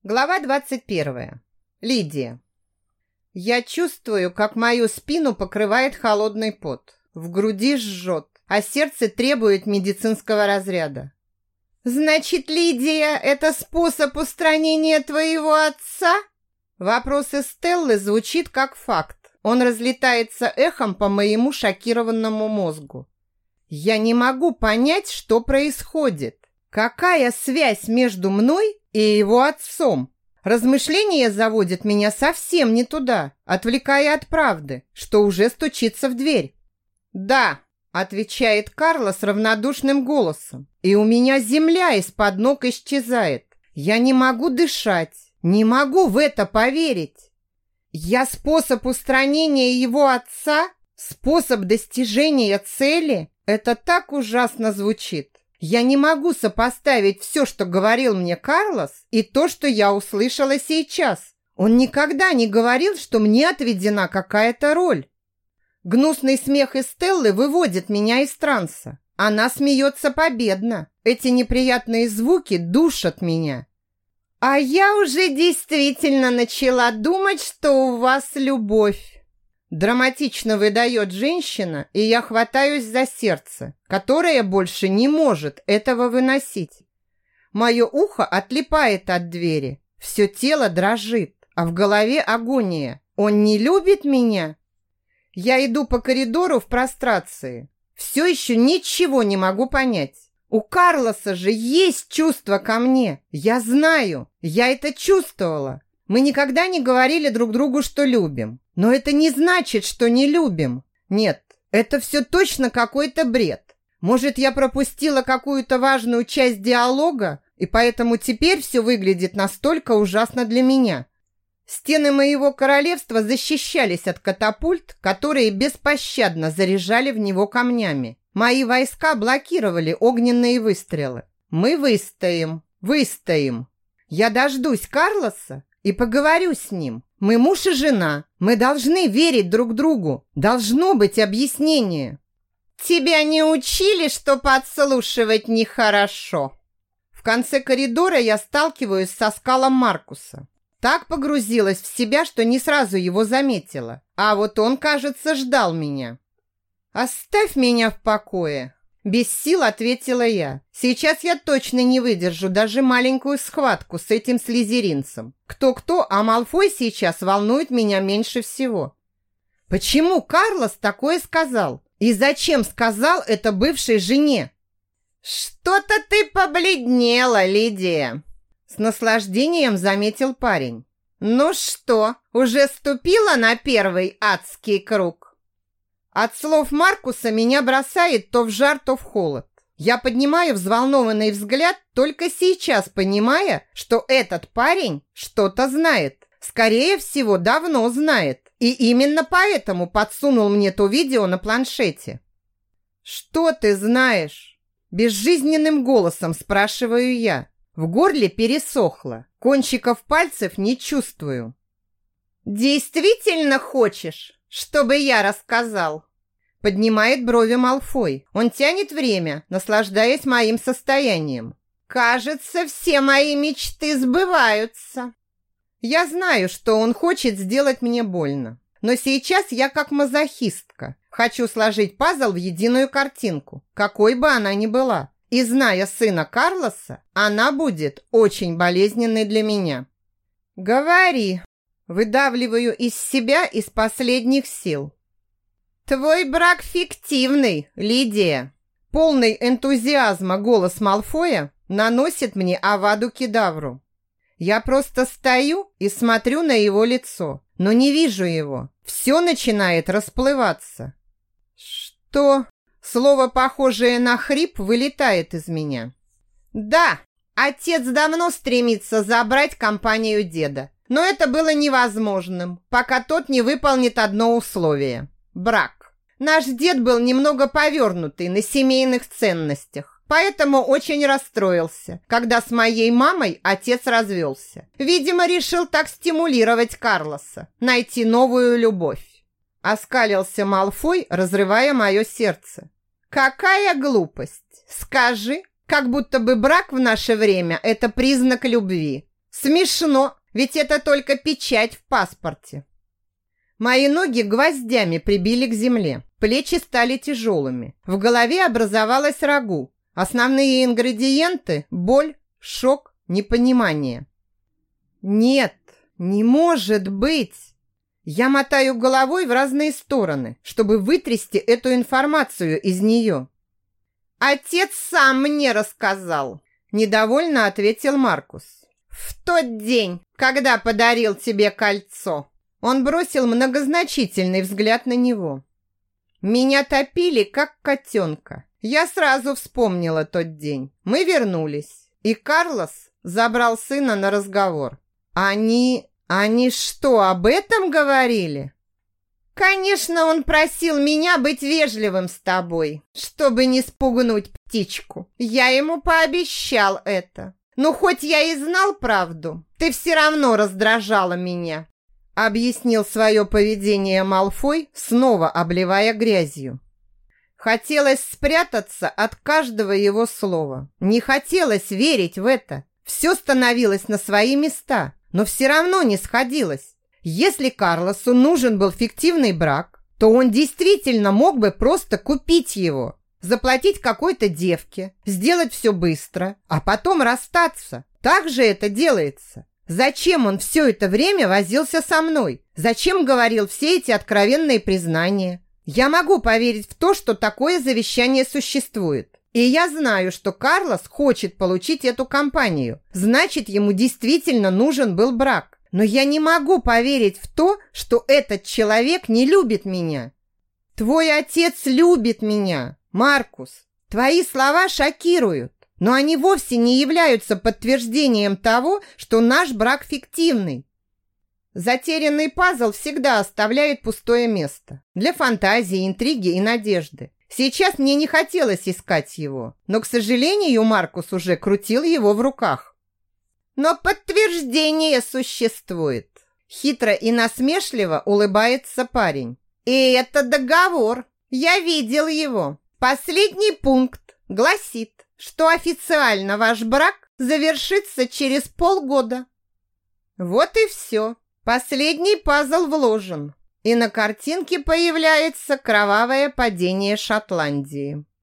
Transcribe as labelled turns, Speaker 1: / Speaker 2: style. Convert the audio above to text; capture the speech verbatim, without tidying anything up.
Speaker 1: Глава двадцать первая. Лидия. Я чувствую, как мою спину покрывает холодный пот. В груди жжет, а сердце требует медицинского разряда. «Значит, Лидия, это способ устранения твоего отца?» Вопрос Стеллы звучит как факт. Он разлетается эхом по моему шокированному мозгу. Я не могу понять, что происходит. Какая связь между мной и его отцом? Размышления заводят меня совсем не туда, отвлекая от правды, что уже стучится в дверь. «Да», — отвечает Карлос равнодушным голосом, и у меня земля из-под ног исчезает. Я не могу дышать, не могу в это поверить. Я способ устранения его отца? Способ достижения цели? Это так ужасно звучит. Я не могу сопоставить все, что говорил мне Карлос, и то, что я услышала сейчас. Он никогда не говорил, что мне отведена какая-то роль. Гнусный смех Эстеллы выводит меня из транса. Она смеется победно. Эти неприятные звуки душат меня. А я уже действительно начала думать, что у вас любовь. Драматично выдает женщина, и я хватаюсь за сердце, которое больше не может этого выносить. Мое ухо отлипает от двери, все тело дрожит, а в голове агония. Он не любит меня? Я иду по коридору в прострации. Все еще ничего не могу понять. У Карлоса же есть чувство ко мне. Я знаю, я это чувствовала. Мы никогда не говорили друг другу, что любим. Но это не значит, что не любим. Нет, это все точно какой-то бред. Может, я пропустила какую-то важную часть диалога, и поэтому теперь все выглядит настолько ужасно для меня. Стены моего королевства защищались от катапульт, которые беспощадно заряжали в него камнями. Мои войска блокировали огненные выстрелы. Мы выстоим, выстоим. Я дождусь Карлоса и поговорю с ним. Мы муж и жена. Мы должны верить друг другу. Должно быть объяснение. Тебя не учили, что подслушивать нехорошо? В конце коридора я сталкиваюсь со скалом Маркуса. Так погрузилась в себя, что не сразу его заметила. А вот он, кажется, ждал меня. «Оставь меня в покое!» Без сил ответила я. Сейчас я точно не выдержу даже маленькую схватку с этим слизеринцем. Кто-кто, а Малфой сейчас волнует меня меньше всего. Почему Карлос такое сказал? И зачем сказал это бывшей жене? «Что-то ты побледнела, Лидия!» С наслаждением заметил парень. «Ну что, уже ступила на первый адский круг?» От слов Маркуса меня бросает то в жар, то в холод. Я поднимаю взволнованный взгляд, только сейчас понимая, что этот парень что-то знает. Скорее всего, давно знает. И именно поэтому подсунул мне то видео на планшете. «Что ты знаешь?» Безжизненным голосом спрашиваю я. В горле пересохло. Кончиков пальцев не чувствую. «Действительно хочешь, чтобы я рассказал?» Поднимает брови Малфой. Он тянет время, наслаждаясь моим состоянием. «Кажется, все мои мечты сбываются». Я знаю, что он хочет сделать мне больно. Но сейчас я как мазохистка. Хочу сложить пазл в единую картинку, какой бы она ни была. И зная сына Карлоса, она будет очень болезненной для меня. «Говори». Выдавливаю из себя из последних сил. «Твой брак фиктивный, Лидия!» Полный энтузиазма голос Малфоя наносит мне аваду кедавру. Я просто стою и смотрю на его лицо, но не вижу его. Все начинает расплываться. «Что?» Слово, похожее на хрип, вылетает из меня. «Да, отец давно стремится забрать компанию деда, но это было невозможным, пока тот не выполнит одно условие – брак. Наш дед был немного повернутый на семейных ценностях, поэтому очень расстроился, когда с моей мамой отец развелся. Видимо, решил так стимулировать Карлоса, найти новую любовь». Оскалился Малфой, разрывая мое сердце. «Какая глупость! Скажи, как будто бы брак в наше время – это признак любви. Смешно, ведь это только печать в паспорте. Мои ноги гвоздями прибили к земле, плечи стали тяжелыми, в голове образовалось рагу. Основные ингредиенты – боль, шок, непонимание. Нет, не может быть! Я мотаю головой в разные стороны, чтобы вытрясти эту информацию из нее. «Отец сам мне рассказал», – недовольно ответил Маркус. «В тот день, когда подарил тебе кольцо». Он бросил многозначительный взгляд на него. Меня топили, как котенка. Я сразу вспомнила тот день. Мы вернулись, и Карлос забрал сына на разговор. Они... они что, об этом говорили? Конечно, он просил меня быть вежливым с тобой, чтобы не спугнуть птичку. Я ему пообещал это. Но хоть я и знал правду, ты все равно раздражала меня. Объяснил свое поведение Малфой, снова обливая грязью. Хотелось спрятаться от каждого его слова. Не хотелось верить в это. Все становилось на свои места, но все равно не сходилось. Если Карлосу нужен был фиктивный брак, то он действительно мог бы просто купить его, заплатить какой-то девке, сделать все быстро, а потом расстаться. Так же это делается. Зачем он все это время возился со мной? Зачем говорил все эти откровенные признания? Я могу поверить в то, что такое завещание существует. И я знаю, что Карлос хочет получить эту компанию. Значит, ему действительно нужен был брак. Но я не могу поверить в то, что этот человек не любит меня. Твой отец любит меня, Маркус. Твои слова шокируют. Но они вовсе не являются подтверждением того, что наш брак фиктивный. Затерянный пазл всегда оставляет пустое место для фантазии, интриги и надежды. Сейчас мне не хотелось искать его, но, к сожалению, Маркус уже крутил его в руках. Но подтверждение существует. Хитро и насмешливо улыбается парень. И это договор. Я видел его. Последний пункт гласит, что официально ваш брак завершится через полгода. Вот и все. Последний пазл вложен. И на картинке появляется кровавое падение Шотландии.